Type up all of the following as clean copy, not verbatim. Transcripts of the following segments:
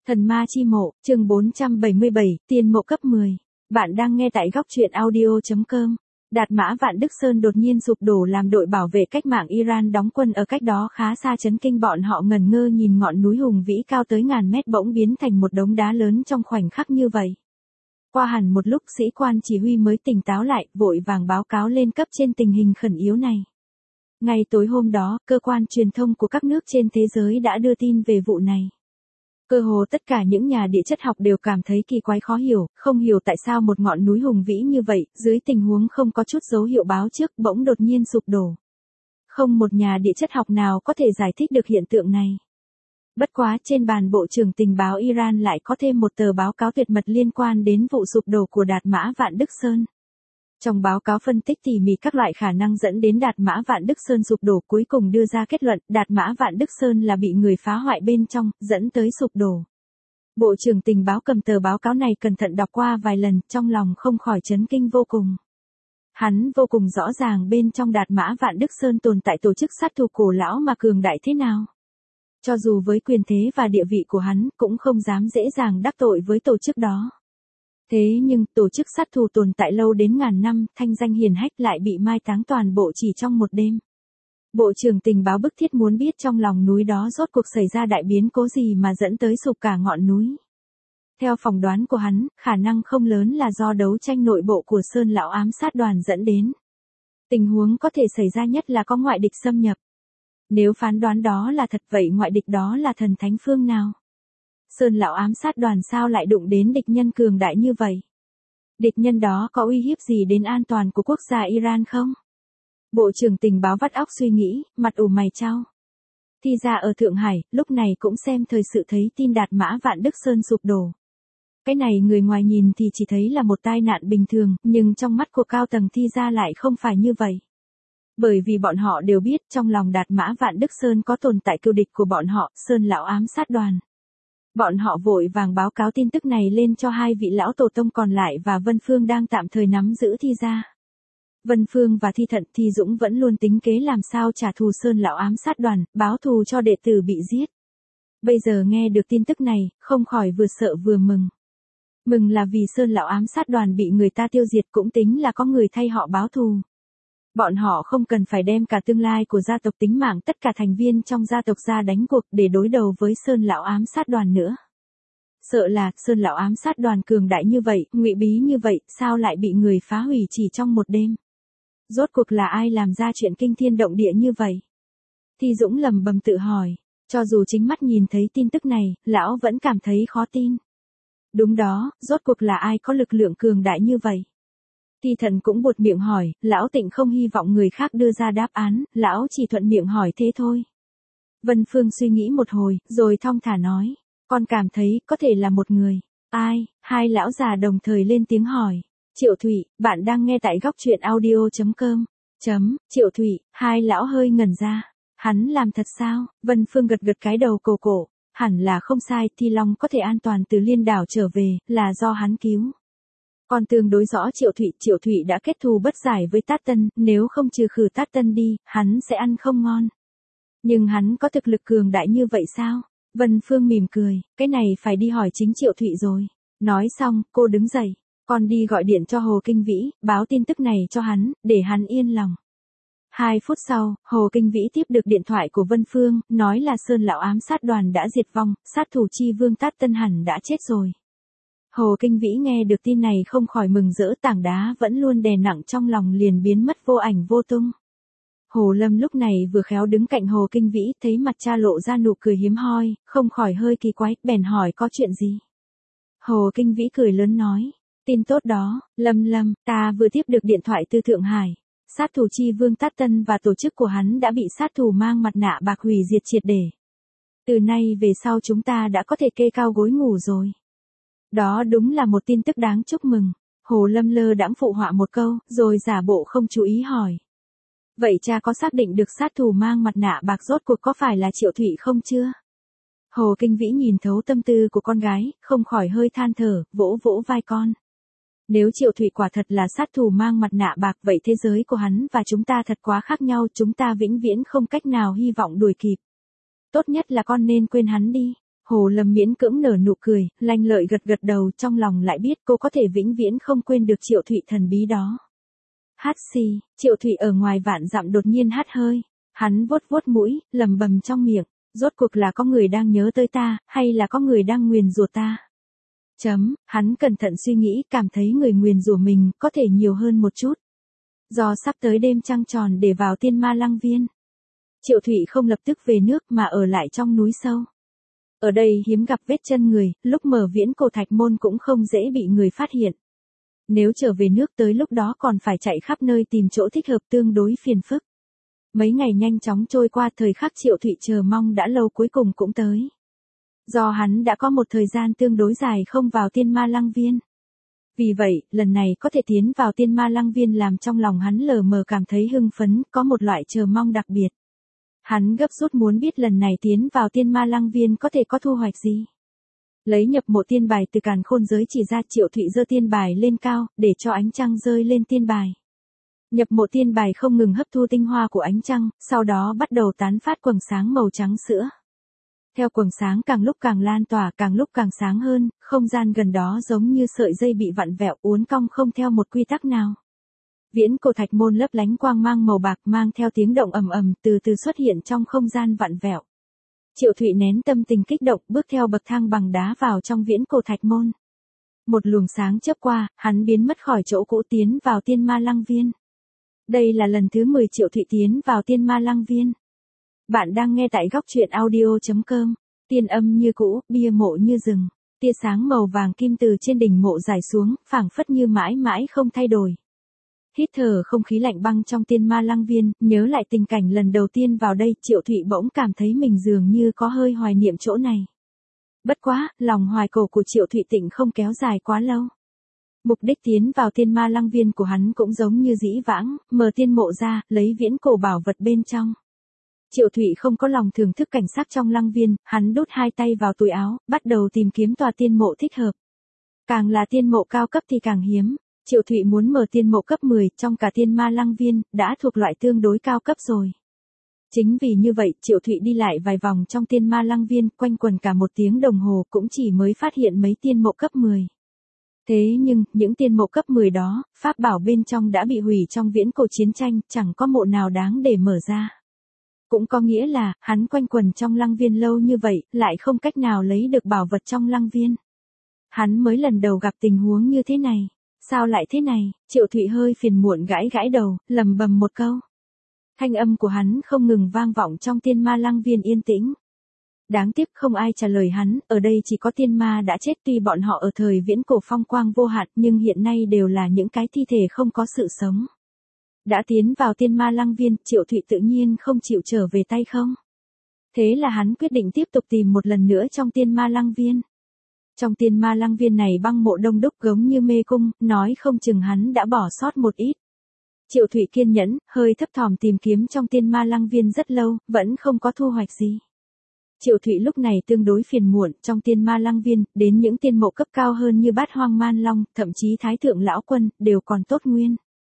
Thần ma chi mộ, chương 477, tiên mộ cấp 10. Bạn đang nghe tại góc truyện audio.com. Đạt Mã Vạn Đức Sơn đột nhiên sụp đổ làm đội bảo vệ cách mạng Iran đóng quân ở cách đó khá xa chấn kinh bọn họ ngẩn ngơ nhìn ngọn núi hùng vĩ cao tới ngàn mét bỗng biến thành một đống đá lớn trong khoảnh khắc như vậy. Qua hẳn một lúc sĩ quan chỉ huy mới tỉnh táo lại, vội vàng báo cáo lên cấp trên tình hình khẩn yếu này. Ngay tối hôm đó, cơ quan truyền thông của các nước trên thế giới đã đưa tin về vụ này. Cơ hồ tất cả những nhà địa chất học đều cảm thấy kỳ quái khó hiểu, không hiểu tại sao một ngọn núi hùng vĩ như vậy, dưới tình huống không có chút dấu hiệu báo trước, bỗng đột nhiên sụp đổ. Không một nhà địa chất học nào có thể giải thích được hiện tượng này. Bất quá trên bàn Bộ trưởng Tình báo Iran lại có thêm một tờ báo cáo tuyệt mật liên quan đến vụ sụp đổ của Đạt Mã Vạn Đức Sơn. Trong báo cáo phân tích tỉ mỉ các loại khả năng dẫn đến Đạt Mã Vạn Đức Sơn sụp đổ, cuối cùng đưa ra kết luận Đạt Mã Vạn Đức Sơn là bị người phá hoại bên trong, dẫn tới sụp đổ. Bộ trưởng Tình báo cầm tờ báo cáo này cẩn thận đọc qua vài lần, trong lòng không khỏi chấn kinh vô cùng. Hắn vô cùng rõ ràng bên trong Đạt Mã Vạn Đức Sơn tồn tại tổ chức sát thủ cổ lão mà cường đại thế nào. Cho dù với quyền thế và địa vị của hắn, cũng không dám dễ dàng đắc tội với tổ chức đó. Thế nhưng, tổ chức sát thủ tồn tại lâu đến ngàn năm, thanh danh hiển hách lại bị mai táng toàn bộ chỉ trong một đêm. Bộ trưởng Tình báo bức thiết muốn biết trong lòng núi đó rốt cuộc xảy ra đại biến cố gì mà dẫn tới sụp cả ngọn núi. Theo phỏng đoán của hắn, khả năng không lớn là do đấu tranh nội bộ của Sơn Lão ám sát đoàn dẫn đến. Tình huống có thể xảy ra nhất là có ngoại địch xâm nhập. Nếu phán đoán đó là thật vậy ngoại địch đó là thần thánh phương nào? Sơn Lão ám sát đoàn sao lại đụng đến địch nhân cường đại như vậy? Địch nhân đó có uy hiếp gì đến an toàn của quốc gia Iran không? Bộ trưởng Tình báo vắt óc suy nghĩ, mặt ủ mày chau. Thì ra ở Thượng Hải, lúc này cũng xem thời sự thấy tin Đạt Mã Vạn Đức Sơn sụp đổ. Cái này người ngoài nhìn thì chỉ thấy là một tai nạn bình thường, nhưng trong mắt của cao tầng thì ra lại không phải như vậy. Bởi vì bọn họ đều biết trong lòng Đạt Mã Vạn Đức Sơn có tồn tại cừu địch của bọn họ, Sơn Lão ám sát đoàn. Bọn họ vội vàng báo cáo tin tức này lên cho hai vị lão tổ tông còn lại và Vân Phương đang tạm thời nắm giữ Thi gia. Vân Phương và Thi Thận Thi Dũng vẫn luôn tính kế làm sao trả thù Sơn Lão ám sát đoàn, báo thù cho đệ tử bị giết. Bây giờ nghe được tin tức này, không khỏi vừa sợ vừa mừng. Mừng là vì Sơn Lão ám sát đoàn bị người ta tiêu diệt cũng tính là có người thay họ báo thù. Bọn họ không cần phải đem cả tương lai của gia tộc tính mạng tất cả thành viên trong gia tộc ra đánh cuộc để đối đầu với Sơn Lão ám sát đoàn nữa. Sợ là Sơn Lão ám sát đoàn cường đại như vậy, ngụy bí như vậy, sao lại bị người phá hủy chỉ trong một đêm? Rốt cuộc là ai làm ra chuyện kinh thiên động địa như vậy? Thi Dũng lầm bầm tự hỏi, cho dù chính mắt nhìn thấy tin tức này, lão vẫn cảm thấy khó tin. Đúng đó, rốt cuộc là ai có lực lượng cường đại như vậy? Thi Thận cũng buột miệng hỏi, lão Tịnh không hy vọng người khác đưa ra đáp án, lão chỉ thuận miệng hỏi thế thôi. Vân Phương suy nghĩ một hồi, rồi thong thả nói, con cảm thấy có thể là một người. Ai? Hai lão già đồng thời lên tiếng hỏi. Triệu Thụy, bạn đang nghe tại góc truyện audio.com. Triệu Thụy, hai lão hơi ngẩn ra. Hắn làm thật sao? Vân Phương gật gật cái đầu cổ. Hẳn là không sai, Thi Long có thể an toàn từ Liên đảo trở về, là do hắn cứu. Còn tương đối rõ Triệu Thụy đã kết thù bất giải với Tát Tân, nếu không trừ khử Tát Tân đi, hắn sẽ ăn không ngon. Nhưng hắn có thực lực cường đại như vậy sao? Vân Phương mỉm cười, cái này phải đi hỏi chính Triệu Thụy rồi. Nói xong, cô đứng dậy, con đi gọi điện cho Hồ Kinh Vĩ, báo tin tức này cho hắn, để hắn yên lòng. 2 phút sau, Hồ Kinh Vĩ tiếp được điện thoại của Vân Phương, nói là Sơn Lão ám sát đoàn đã diệt vong, sát thủ chi vương Tát Tân hẳn đã chết rồi. Hồ Kinh Vĩ nghe được tin này không khỏi mừng rỡ, tảng đá vẫn luôn đè nặng trong lòng liền biến mất vô ảnh vô tung. Hồ Lâm lúc này vừa khéo đứng cạnh Hồ Kinh Vĩ, thấy mặt cha lộ ra nụ cười hiếm hoi, không khỏi hơi kỳ quái, bèn hỏi có chuyện gì. Hồ Kinh Vĩ cười lớn nói, tin tốt đó, Lâm, ta vừa tiếp được điện thoại từ Thượng Hải. Sát thủ chi vương Tát Tân và tổ chức của hắn đã bị sát thủ mang mặt nạ bạc hủy diệt triệt để. Từ nay về sau chúng ta đã có thể kê cao gối ngủ rồi. Đó đúng là một tin tức đáng chúc mừng. Hồ Lâm lơ đãng phụ họa một câu, rồi giả bộ không chú ý hỏi. Vậy cha có xác định được sát thủ mang mặt nạ bạc rốt cuộc có phải là Triệu Thụy không chưa? Hồ Kinh Vĩ nhìn thấu tâm tư của con gái, không khỏi hơi than thở, vỗ vỗ vai con. Nếu Triệu Thụy quả thật là sát thủ mang mặt nạ bạc vậy thế giới của hắn và chúng ta thật quá khác nhau, chúng ta vĩnh viễn không cách nào hy vọng đuổi kịp. Tốt nhất là con nên quên hắn đi. Hồ Lâm miễn cưỡng nở nụ cười, lanh lợi gật gật đầu, trong lòng lại biết cô có thể vĩnh viễn không quên được Triệu Thụy thần bí đó. Hát xì, Triệu Thụy ở ngoài vạn dặm đột nhiên hắt hơi. Hắn vuốt vuốt mũi, lầm bầm trong miệng, rốt cuộc là có người đang nhớ tới ta, hay là có người đang nguyền rủa ta? Hắn cẩn thận suy nghĩ, cảm thấy người nguyền rủa mình có thể nhiều hơn một chút. Do sắp tới đêm trăng tròn để vào Tiên Ma Lăng Viên, Triệu Thụy không lập tức về nước mà ở lại trong núi sâu. Ở đây hiếm gặp vết chân người, lúc mở Viễn Cổ Thạch Môn cũng không dễ bị người phát hiện. Nếu trở về nước tới lúc đó còn phải chạy khắp nơi tìm chỗ thích hợp tương đối phiền phức. Mấy ngày nhanh chóng trôi qua, thời khắc Triệu Thụy chờ mong đã lâu cuối cùng cũng tới. Do hắn đã có một thời gian tương đối dài không vào Tiên Ma Lăng Viên. Vì vậy, lần này có thể tiến vào Tiên Ma Lăng Viên làm trong lòng hắn lờ mờ cảm thấy hưng phấn, có một loại chờ mong đặc biệt. Hắn gấp rút muốn biết lần này tiến vào Tiên Ma Lăng Viên có thể có thu hoạch gì. Lấy nhập mộ tiên bài từ càn khôn giới chỉ ra, Triệu Thụy giơ tiên bài lên cao, để cho ánh trăng rơi lên tiên bài. Nhập mộ tiên bài không ngừng hấp thu tinh hoa của ánh trăng, sau đó bắt đầu tán phát quầng sáng màu trắng sữa. Theo quầng sáng càng lúc càng lan tỏa, càng lúc càng sáng hơn, không gian gần đó giống như sợi dây bị vặn vẹo uốn cong không theo một quy tắc nào. Viễn Cổ Thạch Môn lấp lánh quang mang màu bạc mang theo tiếng động ầm ầm từ từ xuất hiện trong không gian vặn vẹo. Triệu Thụy nén tâm tình kích động bước theo bậc thang bằng đá vào trong Viễn Cổ Thạch Môn. Một luồng sáng chớp qua, hắn biến mất khỏi chỗ cũ tiến vào Tiên Ma Lăng Viên. Đây là lần thứ 10 Triệu Thụy tiến vào Tiên Ma Lăng Viên. Bạn đang nghe tại góc truyện audio.com. Tiên âm như cũ, bia mộ như rừng. Tia sáng màu vàng kim từ trên đỉnh mộ rải xuống, phảng phất như mãi mãi không thay đổi. Hít thở không khí lạnh băng trong Tiên Ma Lăng Viên, nhớ lại tình cảnh lần đầu tiên vào đây, Triệu Thụy bỗng cảm thấy mình dường như có hơi hoài niệm chỗ này. Bất quá, lòng hoài cổ của Triệu Thụy Tịnh không kéo dài quá lâu. Mục đích tiến vào Tiên Ma Lăng Viên của hắn cũng giống như dĩ vãng, mở tiên mộ ra, lấy viễn cổ bảo vật bên trong. Triệu Thụy không có lòng thưởng thức cảnh sắc trong lăng viên, hắn đút hai tay vào túi áo, bắt đầu tìm kiếm tòa tiên mộ thích hợp. Càng là tiên mộ cao cấp thì càng hiếm. Triệu Thụy muốn mở tiên mộ cấp 10 trong cả Tiên Ma Lăng Viên, đã thuộc loại tương đối cao cấp rồi. Chính vì như vậy, Triệu Thụy đi lại vài vòng trong Tiên Ma Lăng Viên, quanh quần cả 1 tiếng đồng hồ cũng chỉ mới phát hiện mấy tiên mộ cấp 10. Thế nhưng, những tiên mộ cấp 10 đó, pháp bảo bên trong đã bị hủy trong viễn cổ chiến tranh, chẳng có mộ nào đáng để mở ra. Cũng có nghĩa là, hắn quanh quần trong lăng viên lâu như vậy, lại không cách nào lấy được bảo vật trong lăng viên. Hắn mới lần đầu gặp tình huống như thế này. Sao lại thế này? Triệu Thụy hơi phiền muộn gãi gãi đầu, lầm bầm một câu. Thanh âm của hắn không ngừng vang vọng trong Tiên Ma Lăng Viên yên tĩnh. Đáng tiếc không ai trả lời hắn, ở đây chỉ có tiên ma đã chết, tuy bọn họ ở thời viễn cổ phong quang vô hạn nhưng hiện nay đều là những cái thi thể không có sự sống. Đã tiến vào Tiên Ma Lăng Viên, Triệu Thụy tự nhiên không chịu trở về tay không. Thế là hắn quyết định tiếp tục tìm một lần nữa trong Tiên Ma Lăng Viên. Trong Tiên Ma Lăng Viên này băng mộ đông đúc giống như mê cung, nói không chừng hắn đã bỏ sót một ít. Triệu Thụy kiên nhẫn, hơi thấp thỏm tìm kiếm trong Tiên Ma Lăng Viên rất lâu, vẫn không có thu hoạch gì. Triệu Thụy lúc này tương đối phiền muộn, trong Tiên Ma Lăng Viên, đến những tiên mộ cấp cao hơn như Bát Hoang Man Long, thậm chí Thái Thượng Lão Quân, đều còn tốt nguyên.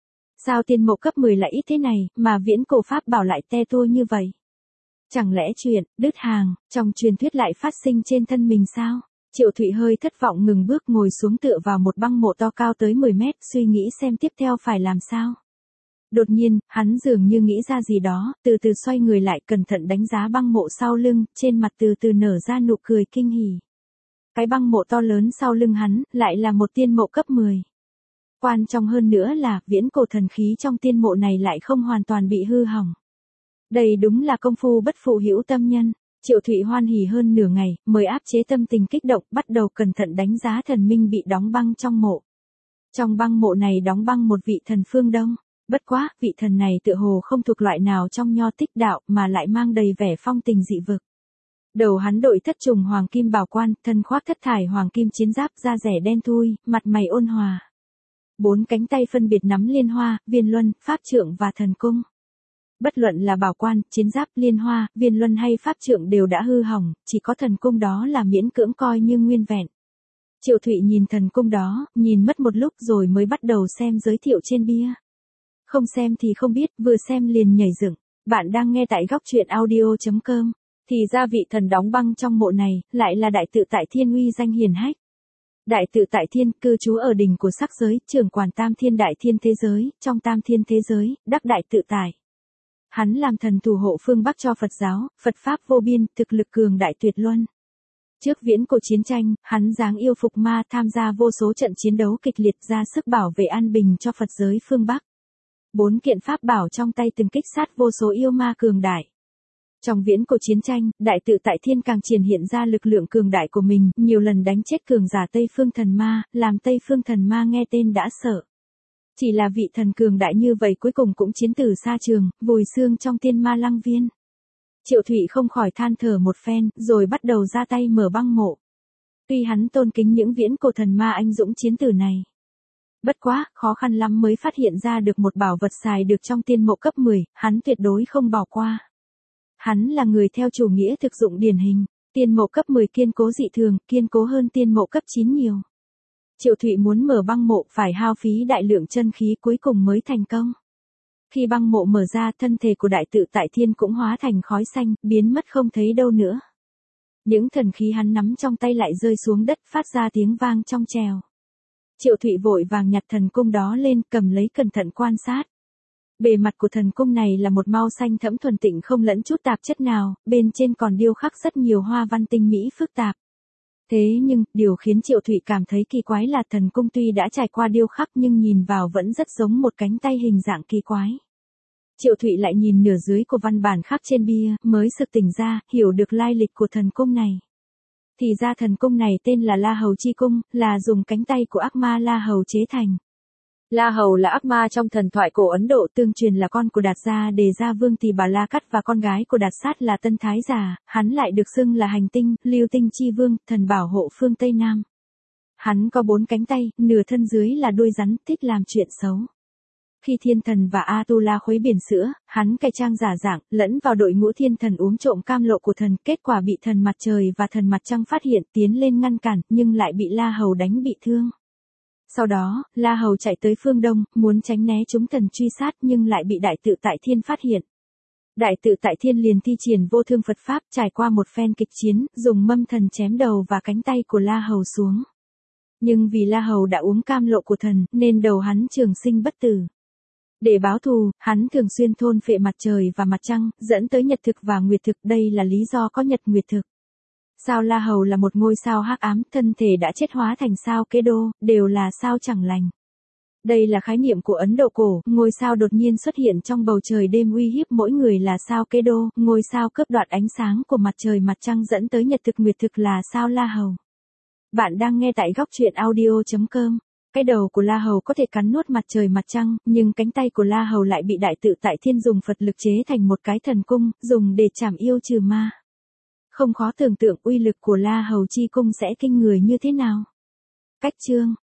Sao tiên mộ cấp 10 lại ít thế này, mà viễn cổ pháp bảo lại te tua như vậy? Chẳng lẽ chuyện, đứt hàng, trong truyền thuyết lại phát sinh trên thân mình sao? Triệu Thụy hơi thất vọng ngừng bước ngồi xuống tựa vào một băng mộ to cao tới 10 mét, suy nghĩ xem tiếp theo phải làm sao. Đột nhiên, hắn dường như nghĩ ra gì đó, từ từ xoay người lại cẩn thận đánh giá băng mộ sau lưng, trên mặt từ từ nở ra nụ cười kinh hỉ. Cái băng mộ to lớn sau lưng hắn, lại là một tiên mộ cấp 10. Quan trọng hơn nữa là, viễn cổ thần khí trong tiên mộ này lại không hoàn toàn bị hư hỏng. Đây đúng là công phu bất phụ hữu tâm nhân. Triệu Thụy hoan hỉ hơn nửa ngày, mới áp chế tâm tình kích động, bắt đầu cẩn thận đánh giá thần minh bị đóng băng trong mộ. Trong băng mộ này đóng băng một vị thần phương Đông. Bất quá, vị thần này tựa hồ không thuộc loại nào trong Nho Tích đạo, mà lại mang đầy vẻ phong tình dị vực. Đầu hắn đội thất trùng hoàng kim bảo quan, thân khoác thất thải hoàng kim chiến giáp, da rẻ đen thui, mặt mày ôn hòa. 4 cánh tay phân biệt nắm liên hoa, viên luân, pháp trượng và thần cung. Bất luận là bảo quan, chiến giáp, liên hoa, viên luân hay pháp trượng đều đã hư hỏng, chỉ có thần cung đó là miễn cưỡng coi như nguyên vẹn. Triệu Thụy nhìn thần cung đó, nhìn mất một lúc rồi mới bắt đầu xem giới thiệu trên bia. Không xem thì không biết, vừa xem liền nhảy dựng. Bạn đang nghe tại góc truyện audio.com. Thì ra vị thần đóng băng trong mộ này, lại là đại tự tại thiên uy danh hiển hách. Đại tự tại thiên cư trú ở đỉnh của sắc giới, trưởng quản tam thiên đại thiên thế giới, trong tam thiên thế giới, đắc đại tự tại. Hắn làm thần thủ hộ phương Bắc cho Phật giáo, Phật Pháp vô biên, thực lực cường đại tuyệt luân. Trước viễn cổ chiến tranh, hắn giáng yêu phục ma tham gia vô số trận chiến đấu kịch liệt ra sức bảo vệ an bình cho Phật giới phương Bắc. 4 kiện pháp bảo trong tay từng kích sát vô số yêu ma cường đại. Trong viễn cổ chiến tranh, đại tự tại thiên càng triển hiện ra lực lượng cường đại của mình, nhiều lần đánh chết cường giả Tây Phương thần ma, làm Tây Phương thần ma nghe tên đã sợ. Chỉ là vị thần cường đại như vậy cuối cùng cũng chiến tử xa trường, vùi xương trong tiên ma lăng viên. Triệu Thụy không khỏi than thở một phen, rồi bắt đầu ra tay mở băng mộ. Tuy hắn tôn kính những viễn cổ thần ma anh dũng chiến tử này. Bất quá, khó khăn lắm mới phát hiện ra được một bảo vật xài được trong tiên mộ cấp 10, hắn tuyệt đối không bỏ qua. Hắn là người theo chủ nghĩa thực dụng điển hình, tiên mộ cấp 10 kiên cố dị thường, kiên cố hơn tiên mộ cấp 9 nhiều. Triệu Thụy muốn mở băng mộ phải hao phí đại lượng chân khí cuối cùng mới thành công. Khi băng mộ mở ra, thân thể của đại tự tại thiên cũng hóa thành khói xanh, biến mất không thấy đâu nữa. Những thần khí hắn nắm trong tay lại rơi xuống đất phát ra tiếng vang trong trèo. Triệu Thụy vội vàng nhặt thần cung đó lên, cầm lấy cẩn thận quan sát. Bề mặt của thần cung này là một màu xanh thẫm thuần tịnh không lẫn chút tạp chất nào, bên trên còn điêu khắc rất nhiều hoa văn tinh mỹ phức tạp. Thế nhưng, điều khiến Triệu Thụy cảm thấy kỳ quái là thần cung tuy đã trải qua điêu khắc nhưng nhìn vào vẫn rất giống một cánh tay hình dạng kỳ quái. Triệu Thụy lại nhìn nửa dưới của văn bản khắc trên bia, mới sực tỉnh ra, hiểu được lai lịch của thần cung này. Thì ra thần cung này tên là La Hầu Chi Cung, là dùng cánh tay của ác ma La Hầu chế thành. La Hầu là ác ma trong thần thoại cổ Ấn Độ, tương truyền là con của Đạt Gia Đề Gia Vương Tỳ Bà La Cắt và con gái của Đạt Sát là Tân Thái Giả, hắn lại được xưng là hành tinh, lưu tinh chi vương, thần bảo hộ phương Tây Nam. Hắn có 4 cánh tay, nửa thân dưới là đuôi rắn, thích làm chuyện xấu. Khi thiên thần và Atula khuấy biển sữa, hắn cải trang giả dạng, lẫn vào đội ngũ thiên thần uống trộm cam lộ của thần, kết quả bị thần mặt trời và thần mặt trăng phát hiện, tiến lên ngăn cản, nhưng lại bị La Hầu đánh bị thương. Sau đó, La Hầu chạy tới phương Đông, muốn tránh né chúng thần truy sát nhưng lại bị đại tự tại thiên phát hiện. Đại tự tại thiên liền thi triển vô thương Phật Pháp, trải qua một phen kịch chiến, dùng mâm thần chém đầu và cánh tay của La Hầu xuống. Nhưng vì La Hầu đã uống cam lộ của thần, nên đầu hắn trường sinh bất tử. Để báo thù, hắn thường xuyên thôn phệ mặt trời và mặt trăng, dẫn tới nhật thực và nguyệt thực, đây là lý do có nhật nguyệt thực. Sao La Hầu là một ngôi sao hắc ám, thân thể đã chết hóa thành sao Kế Đô, đều là sao chẳng lành. Đây là khái niệm của Ấn Độ cổ, ngôi sao đột nhiên xuất hiện trong bầu trời đêm uy hiếp mỗi người là sao Kế Đô, ngôi sao cướp đoạt ánh sáng của mặt trời mặt trăng dẫn tới nhật thực nguyệt thực là sao La Hầu. Bạn đang nghe tại góc truyện audio.com. Cái đầu của La Hầu có thể cắn nuốt mặt trời mặt trăng, nhưng cánh tay của La Hầu lại bị đại tự tại thiên dùng Phật lực chế thành một cái thần cung, dùng để trảm yêu trừ ma. Không khó tưởng tượng uy lực của La Hầu Chi Cung sẽ kinh người như thế nào. Cách chương